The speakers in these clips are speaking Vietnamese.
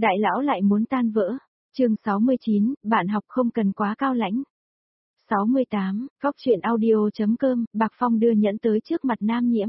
Đại lão lại muốn tan vỡ. Chương 69, bạn học không cần quá cao lãnh. 68, góc truyện audio.com, Bạc Phong đưa nhẫn tới trước mặt Nam Nhiễm.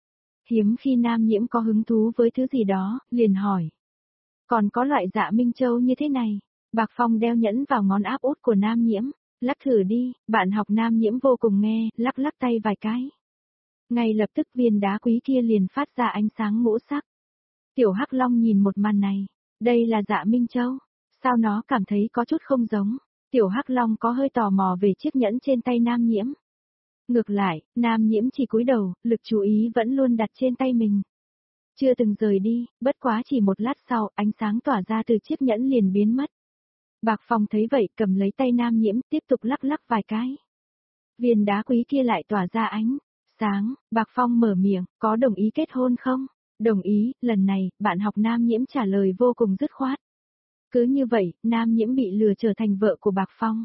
Hiếm khi Nam Nhiễm có hứng thú với thứ gì đó, liền hỏi. Còn có loại dạ Minh Châu như thế này. Bạc Phong đeo nhẫn vào ngón áp út của Nam Nhiễm. Lắc thử đi, bạn học Nam Nhiễm vô cùng nghe, lắc lắc tay vài cái. Ngay lập tức viên đá quý kia liền phát ra ánh sáng ngũ sắc. Tiểu Hắc Long nhìn một màn này. Đây là dạ Minh Châu. Sao nó cảm thấy có chút không giống? Tiểu Hắc Long có hơi tò mò về chiếc nhẫn trên tay Nam Nhiễm. Ngược lại, Nam Nhiễm chỉ cúi đầu, lực chú ý vẫn luôn đặt trên tay mình. Chưa từng rời đi, bất quá chỉ một lát sau, ánh sáng tỏa ra từ chiếc nhẫn liền biến mất. Bạc Phong thấy vậy, cầm lấy tay Nam Nhiễm, tiếp tục lắc lắc vài cái. Viên đá quý kia lại tỏa ra ánh sáng. Bạc Phong mở miệng, có đồng ý kết hôn không? Đồng ý, lần này, bạn học Nam Nhiễm trả lời vô cùng dứt khoát. Cứ như vậy, Nam Nhiễm bị lừa trở thành vợ của Bạc Phong.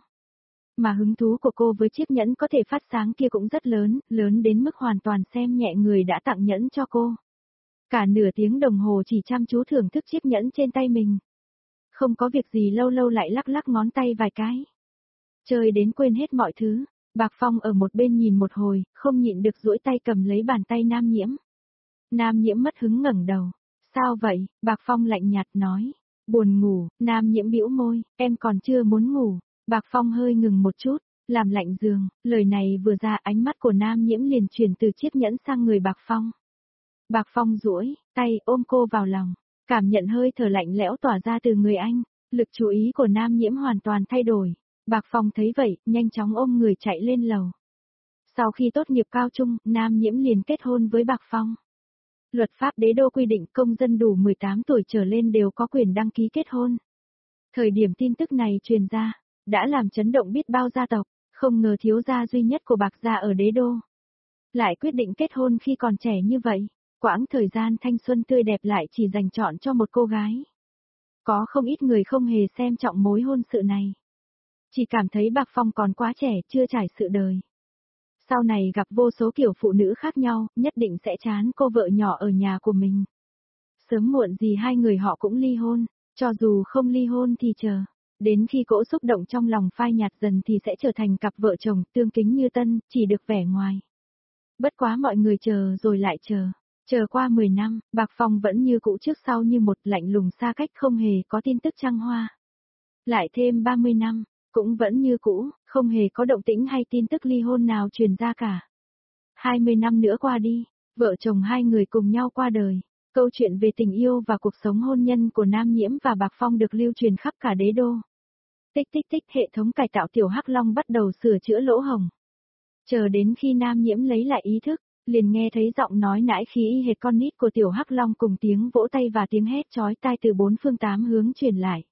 Mà hứng thú của cô với chiếc nhẫn có thể phát sáng kia cũng rất lớn, lớn đến mức hoàn toàn xem nhẹ người đã tặng nhẫn cho cô. Cả nửa tiếng đồng hồ chỉ chăm chú thưởng thức chiếc nhẫn trên tay mình. Không có việc gì lâu lâu lại lắc lắc ngón tay vài cái. Chơi đến quên hết mọi thứ, Bạc Phong ở một bên nhìn một hồi, không nhịn được duỗi tay cầm lấy bàn tay Nam Nhiễm. Nam Nhiễm mất hứng ngẩng đầu. Sao vậy? Bạc Phong lạnh nhạt nói. Buồn ngủ. Nam Nhiễm bĩu môi, em còn chưa muốn ngủ. Bạc Phong hơi ngừng một chút, làm lạnh giường. Lời này vừa ra, ánh mắt của Nam Nhiễm liền chuyển từ chiếc nhẫn sang người Bạc Phong. Bạc Phong duỗi tay ôm cô vào lòng, cảm nhận hơi thở lạnh lẽo tỏa ra từ người anh. Lực chú ý của Nam Nhiễm hoàn toàn thay đổi. Bạc Phong thấy vậy, nhanh chóng ôm người chạy lên lầu. Sau khi tốt nghiệp cao trung, Nam Nhiễm liền kết hôn với Bạc Phong. Luật pháp đế đô quy định công dân đủ 18 tuổi trở lên đều có quyền đăng ký kết hôn. Thời điểm tin tức này truyền ra, đã làm chấn động biết bao gia tộc, không ngờ thiếu gia duy nhất của Bạc gia ở đế đô. Lại quyết định kết hôn khi còn trẻ như vậy, quãng thời gian thanh xuân tươi đẹp lại chỉ dành chọn cho một cô gái. Có không ít người không hề xem trọng mối hôn sự này. Chỉ cảm thấy Bạc Phong còn quá trẻ, chưa trải sự đời. Sau này gặp vô số kiểu phụ nữ khác nhau, nhất định sẽ chán cô vợ nhỏ ở nhà của mình. Sớm muộn gì hai người họ cũng ly hôn, cho dù không ly hôn thì chờ. Đến khi cỗ xúc động trong lòng phai nhạt dần thì sẽ trở thành cặp vợ chồng tương kính như tân, chỉ được vẻ ngoài. Bất quá mọi người chờ rồi lại chờ. Chờ qua 10 năm, Bạc Phong vẫn như cũ trước sau như một lạnh lùng xa cách không hề có tin tức trăng hoa. Lại thêm 30 năm. Cũng vẫn như cũ, không hề có động tĩnh hay tin tức ly hôn nào truyền ra cả. 20 năm nữa qua đi, vợ chồng hai người cùng nhau qua đời. Câu chuyện về tình yêu và cuộc sống hôn nhân của Nam Nhiễm và Bạc Phong được lưu truyền khắp cả đế đô. Tích tích tích, hệ thống cải tạo Tiểu Hắc Long bắt đầu sửa chữa lỗ hổng. Chờ đến khi Nam Nhiễm lấy lại ý thức, liền nghe thấy giọng nói nãi khí y hệt con nít của Tiểu Hắc Long cùng tiếng vỗ tay và tiếng hét chói tai từ bốn phương tám hướng truyền lại.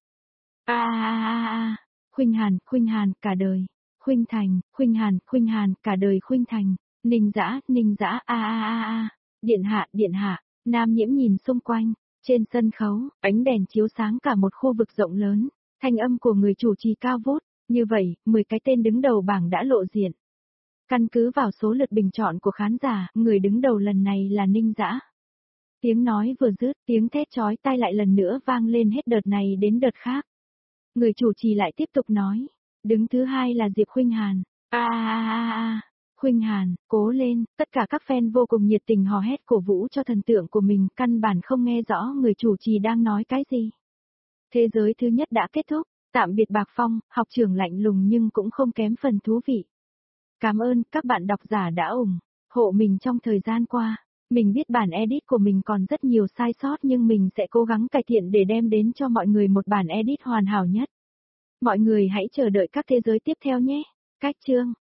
Khuynh Hàn, cả đời. Khuynh Hàn, cả đời Khuynh Thành. Ninh Dã, Điện hạ. Nam Nhiễm nhìn xung quanh, trên sân khấu, ánh đèn chiếu sáng cả một khu vực rộng lớn, thanh âm của người chủ trì cao vút, như vậy, 10 cái tên đứng đầu bảng đã lộ diện. Căn cứ vào số lượt bình chọn của khán giả, người đứng đầu lần này là Ninh Dã. Tiếng nói vừa dứt, tiếng thét chói tai lại lần nữa vang lên hết đợt này đến đợt khác. Người chủ trì lại tiếp tục nói, đứng thứ hai là Diệp Khuynh Hàn. Khuynh Hàn, cố lên, tất cả các fan vô cùng nhiệt tình hò hét cổ vũ cho thần tượng của mình, căn bản không nghe rõ người chủ trì đang nói cái gì. Thế giới thứ nhất đã kết thúc, tạm biệt Bạc Phong, học trưởng lạnh lùng nhưng cũng không kém phần thú vị. Cảm ơn các bạn độc giả đã ủng hộ mình trong thời gian qua. Mình biết bản edit của mình còn rất nhiều sai sót nhưng mình sẽ cố gắng cải thiện để đem đến cho mọi người một bản edit hoàn hảo nhất. Mọi người hãy chờ đợi các thế giới tiếp theo nhé. Cách chương